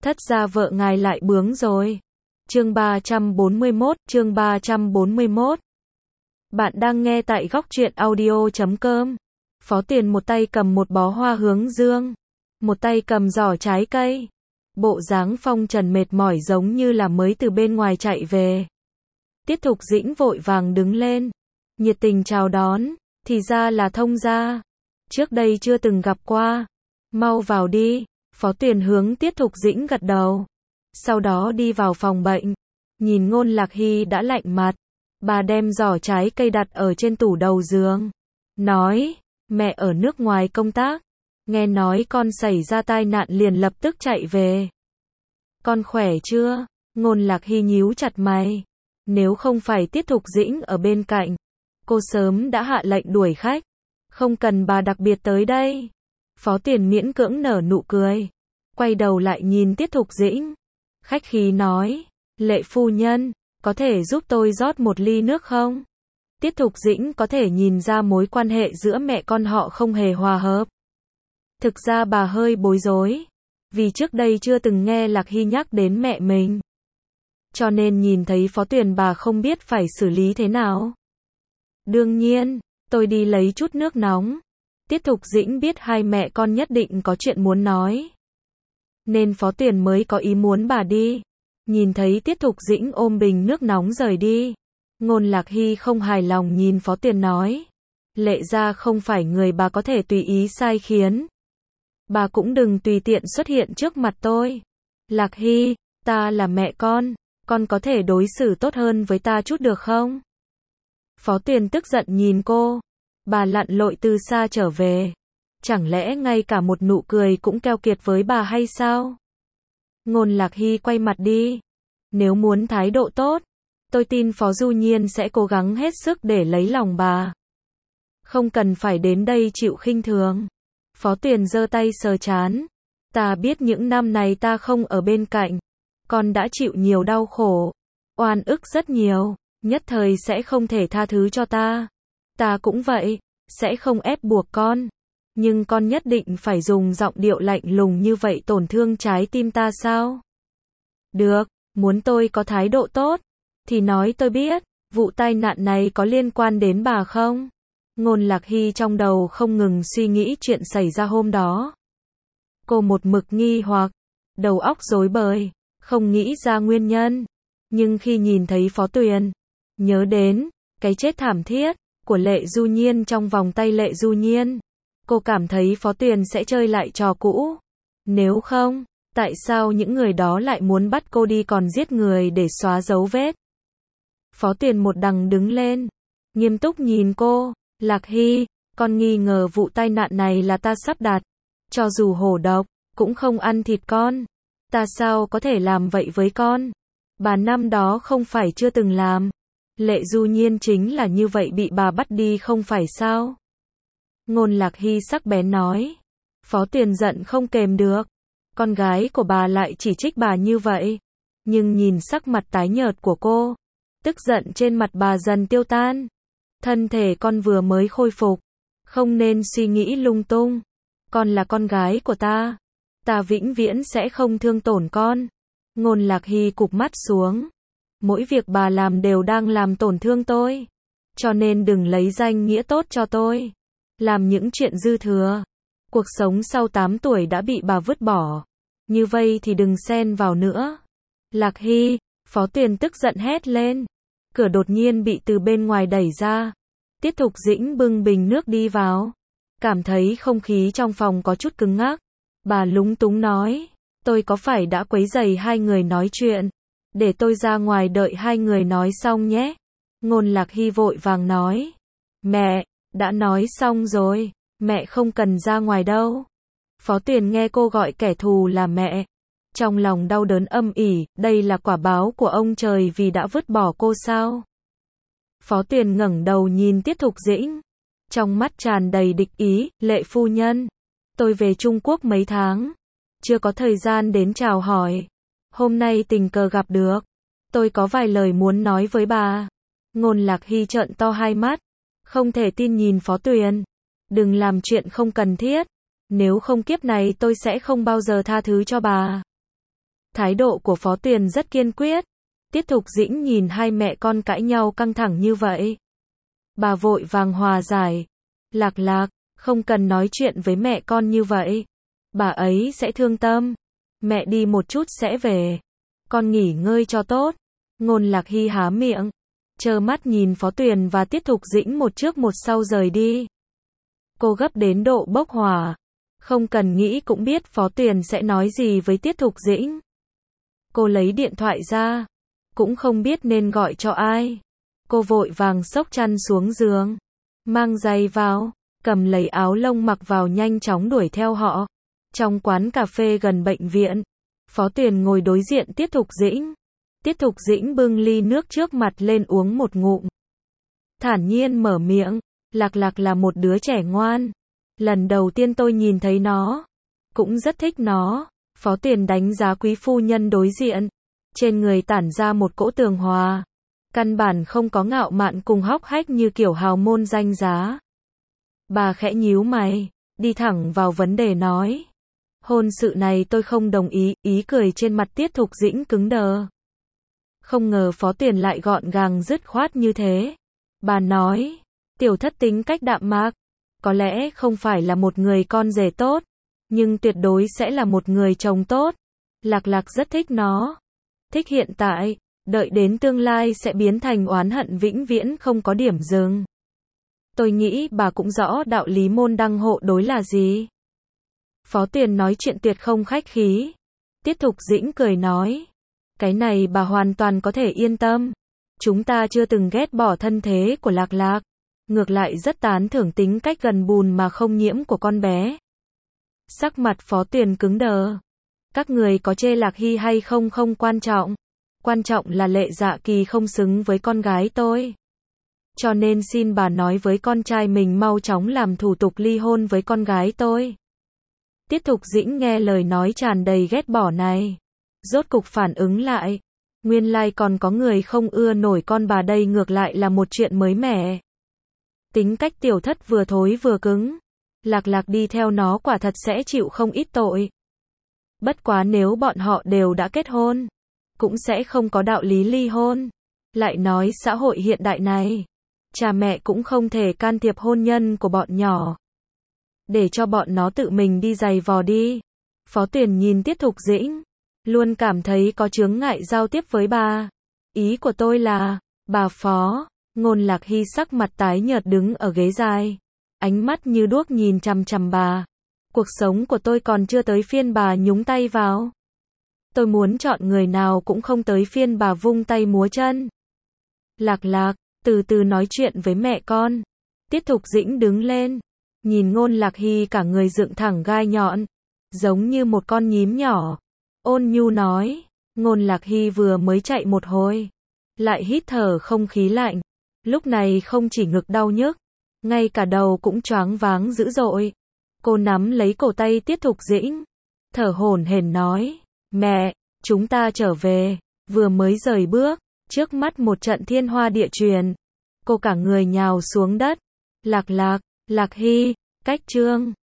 Thất gia vợ ngài lại bướng rồi. Chương 341. Bạn đang nghe tại góc truyện audio.com. Phó Tuyền một tay cầm một bó hoa hướng dương, một tay cầm giỏ trái cây. Bộ dáng phong trần mệt mỏi giống như là mới từ bên ngoài chạy về. Tiết Thục Dĩnh vội vàng đứng lên, nhiệt tình chào đón, thì ra là Thông gia. Trước đây chưa từng gặp qua. Mau vào đi. Phó Tuyền hướng Tiết Thục Dĩnh gật đầu. Sau đó đi vào phòng bệnh. Nhìn Ngôn Lạc Hy đã lạnh mặt. Bà đem giỏ trái cây đặt ở trên tủ đầu giường. Nói, mẹ ở nước ngoài công tác. Nghe nói con xảy ra tai nạn liền lập tức chạy về. Con khỏe chưa? Ngôn Lạc Hy nhíu chặt mày. Nếu không phải Tiết Thục Dĩnh ở bên cạnh, cô sớm đã hạ lệnh đuổi khách. Không cần bà đặc biệt tới đây. Phó Tuyền miễn cưỡng nở nụ cười. Quay đầu lại nhìn Tiết Thục Dĩnh. Khách khí nói, Lệ phu nhân, có thể giúp tôi rót một ly nước không? Tiết Thục Dĩnh có thể nhìn ra mối quan hệ giữa mẹ con họ không hề hòa hợp. Thực ra bà hơi bối rối. Vì trước đây chưa từng nghe Lạc Hy nhắc đến mẹ mình. Cho nên nhìn thấy Phó Tuyền bà không biết phải xử lý thế nào. Đương nhiên, tôi đi lấy chút nước nóng. Tiết Thục Dĩnh biết hai mẹ con nhất định có chuyện muốn nói. Nên Phó Tuyền mới có ý muốn bà đi. Nhìn thấy Tiết Thục Dĩnh ôm bình nước nóng rời đi. Ngôn Lạc Hy không hài lòng nhìn Phó Tuyền nói. Lệ gia không phải người bà có thể tùy ý sai khiến. Bà cũng đừng tùy tiện xuất hiện trước mặt tôi. Lạc Hy, ta là mẹ con có thể đối xử tốt hơn với ta chút được không? Phó Tuyền tức giận nhìn cô. Bà lặn lội từ xa trở về. Chẳng lẽ ngay cả một nụ cười cũng keo kiệt với bà hay sao? Ngôn Lạc Hy quay mặt đi. Nếu muốn thái độ tốt, tôi tin Phó Du Nhiên sẽ cố gắng hết sức để lấy lòng bà. Không cần phải đến đây chịu khinh thường. Phó Tuyền giơ tay sờ trán. Ta biết những năm này ta không ở bên cạnh. Con đã chịu nhiều đau khổ. Oan ức rất nhiều. Nhất thời sẽ không thể tha thứ cho ta. Ta cũng vậy. Sẽ không ép buộc con. Nhưng con nhất định phải dùng giọng điệu lạnh lùng như vậy tổn thương trái tim ta sao? Được, muốn tôi có thái độ tốt, thì nói tôi biết, vụ tai nạn này có liên quan đến bà không? Ngôn Lạc Hy trong đầu không ngừng suy nghĩ chuyện xảy ra hôm đó. Cô một mực nghi hoặc, đầu óc rối bời, không nghĩ ra nguyên nhân. Nhưng khi nhìn thấy Phó Tuyền, nhớ đến cái chết thảm thiết của Lệ Du Nhiên trong vòng tay Lệ Du Nhiên, cô cảm thấy Phó Tuyền sẽ chơi lại trò cũ. Nếu không, tại sao những người đó lại muốn bắt cô đi còn giết người để xóa dấu vết? Phó Tuyền một đằng đứng lên, nghiêm túc nhìn cô. Lạc Hy, con nghi ngờ vụ tai nạn này là ta sắp đặt. Cho dù hổ độc, cũng không ăn thịt con. Ta sao có thể làm vậy với con? Bà năm đó không phải chưa từng làm. Lệ Du Nhiên chính là như vậy bị bà bắt đi không phải sao? Ngôn Lạc Hy sắc bén nói. Phó Tuyền giận không kềm được. Con gái của bà lại chỉ trích bà như vậy. Nhưng nhìn sắc mặt tái nhợt của cô, tức giận trên mặt bà dần tiêu tan. Thân thể con vừa mới khôi phục. Không nên suy nghĩ lung tung. Con là con gái của ta. Ta vĩnh viễn sẽ không thương tổn con. Ngôn Lạc Hy cụp mắt xuống. Mỗi việc bà làm đều đang làm tổn thương tôi. Cho nên đừng lấy danh nghĩa tốt cho tôi. Làm những chuyện dư thừa. Cuộc sống sau 8 tuổi đã bị bà vứt bỏ. Như vậy thì đừng xen vào nữa. Lạc Hy, Phó Tuyền tức giận hét lên. Cửa đột nhiên bị từ bên ngoài đẩy ra. Tiết Thục Dĩnh bưng bình nước đi vào. Cảm thấy không khí trong phòng có chút cứng ngắc. Bà lúng túng nói. Tôi có phải đã quấy rầy hai người nói chuyện? Để tôi ra ngoài đợi hai người nói xong nhé. Ngôn Lạc Hy vội vàng nói. Mẹ, đã nói xong rồi. Mẹ không cần ra ngoài đâu. Phó Tuyền nghe cô gọi kẻ thù là mẹ. Trong lòng đau đớn âm ỉ, đây là quả báo của ông trời vì đã vứt bỏ cô sao? Phó Tuyền ngẩng đầu nhìn Tiết Thục Dĩnh. Trong mắt tràn đầy địch ý, Lệ phu nhân. Tôi về Trung Quốc mấy tháng. Chưa có thời gian đến chào hỏi. Hôm nay tình cờ gặp được. Tôi có vài lời muốn nói với bà. Ngôn Lạc Hy trợn to hai mắt. Không thể tin nhìn Phó Tuyền. Đừng làm chuyện không cần thiết. Nếu không kiếp này tôi sẽ không bao giờ tha thứ cho bà. Thái độ của Phó Tuyền rất kiên quyết. Tiết Thục Dĩnh nhìn hai mẹ con cãi nhau căng thẳng như vậy. Bà vội vàng hòa giải. Lạc Lạc, không cần nói chuyện với mẹ con như vậy. Bà ấy sẽ thương tâm. Mẹ đi một chút sẽ về. Con nghỉ ngơi cho tốt. Ngôn Lạc Hy há miệng, trơ mắt nhìn Phó Tuyền và Tiết Thục Dĩnh một trước một sau rời đi. Cô gấp đến độ bốc hỏa. Không cần nghĩ cũng biết Phó Tuyền sẽ nói gì với Tiết Thục Dĩnh. Cô lấy điện thoại ra, cũng không biết nên gọi cho ai. Cô vội vàng xốc chăn xuống giường, mang giày vào, cầm lấy áo lông mặc vào nhanh chóng đuổi theo họ. Trong quán cà phê gần bệnh viện, Phó Tuyền ngồi đối diện Tiết Thục Dĩnh. Tiết Thục Dĩnh bưng ly nước trước mặt lên uống một ngụm. Thản nhiên mở miệng, Lạc Lạc là một đứa trẻ ngoan. Lần đầu tiên tôi nhìn thấy nó, cũng rất thích nó. Phó Tuyền đánh giá quý phu nhân đối diện. Trên người tản ra một cỗ tường hòa. Căn bản không có ngạo mạn cùng hóc hách như kiểu hào môn danh giá. Bà khẽ nhíu mày, đi thẳng vào vấn đề nói. Hôn sự này tôi không đồng ý, ý cười trên mặt Tiết Thục Dĩnh cứng đờ. Không ngờ Phó Tuyền lại gọn gàng dứt khoát như thế. Bà nói, tiểu thất tính cách đạm mạc, có lẽ không phải là một người con rể tốt, nhưng tuyệt đối sẽ là một người chồng tốt. Lạc Lạc rất thích nó. Thích hiện tại, đợi đến tương lai sẽ biến thành oán hận vĩnh viễn không có điểm dừng. Tôi nghĩ bà cũng rõ đạo lý môn đăng hộ đối là gì. Phó Tuyền nói chuyện tuyệt không khách khí. Tiết Thục Dĩnh cười nói, cái này bà hoàn toàn có thể yên tâm. Chúng ta chưa từng ghét bỏ thân thế của Lạc Lạc, ngược lại rất tán thưởng tính cách gần bùn mà không nhiễm của con bé. Sắc mặt Phó Tuyền cứng đờ. Các người có chê Lạc Hy hay không không quan trọng. Quan trọng là Lệ Dạ Kỳ không xứng với con gái tôi. Cho nên xin bà nói với con trai mình mau chóng làm thủ tục ly hôn với con gái tôi. Tiết Thục Dĩnh nghe lời nói tràn đầy ghét bỏ này, rốt cục phản ứng lại. Nguyên lai còn có người không ưa nổi con bà đây, ngược lại là một chuyện mới mẻ. Tính cách tiểu thất vừa thối vừa cứng. Lạc Lạc đi theo nó quả thật sẽ chịu không ít tội. Bất quá nếu bọn họ đều đã kết hôn, cũng sẽ không có đạo lý ly hôn. Lại nói xã hội hiện đại này, cha mẹ cũng không thể can thiệp hôn nhân của bọn nhỏ. Để cho bọn nó tự mình đi giày vò đi. Phó Tuyền nhìn Tiết Thục Dĩnh, luôn cảm thấy có chướng ngại giao tiếp với bà. Ý của tôi là, bà Phó. Ngôn Lạc Hy sắc mặt tái nhợt đứng ở ghế dài, ánh mắt như đuốc nhìn chằm chằm bà. Cuộc sống của tôi còn chưa tới phiên bà nhúng tay vào. Tôi muốn chọn người nào cũng không tới phiên bà vung tay múa chân. Lạc Lạc, từ từ nói chuyện với mẹ con. Tiết Thục Dĩnh đứng lên, nhìn Ngôn Lạc Hy cả người dựng thẳng gai nhọn, giống như một con nhím nhỏ. Ôn nhu nói, Ngôn Lạc Hy vừa mới chạy một hồi, lại hít thở không khí lạnh. Lúc này không chỉ ngực đau nhức, ngay cả đầu cũng choáng váng dữ dội. Cô nắm lấy cổ tay Tiết Thục Dĩnh, thở hổn hển nói, mẹ, chúng ta trở về. Vừa mới rời bước, trước mắt một trận thiên hoa địa chuyền. Cô cả người nhào xuống đất. Lạc Lạc, Lạc Hy, cách chương.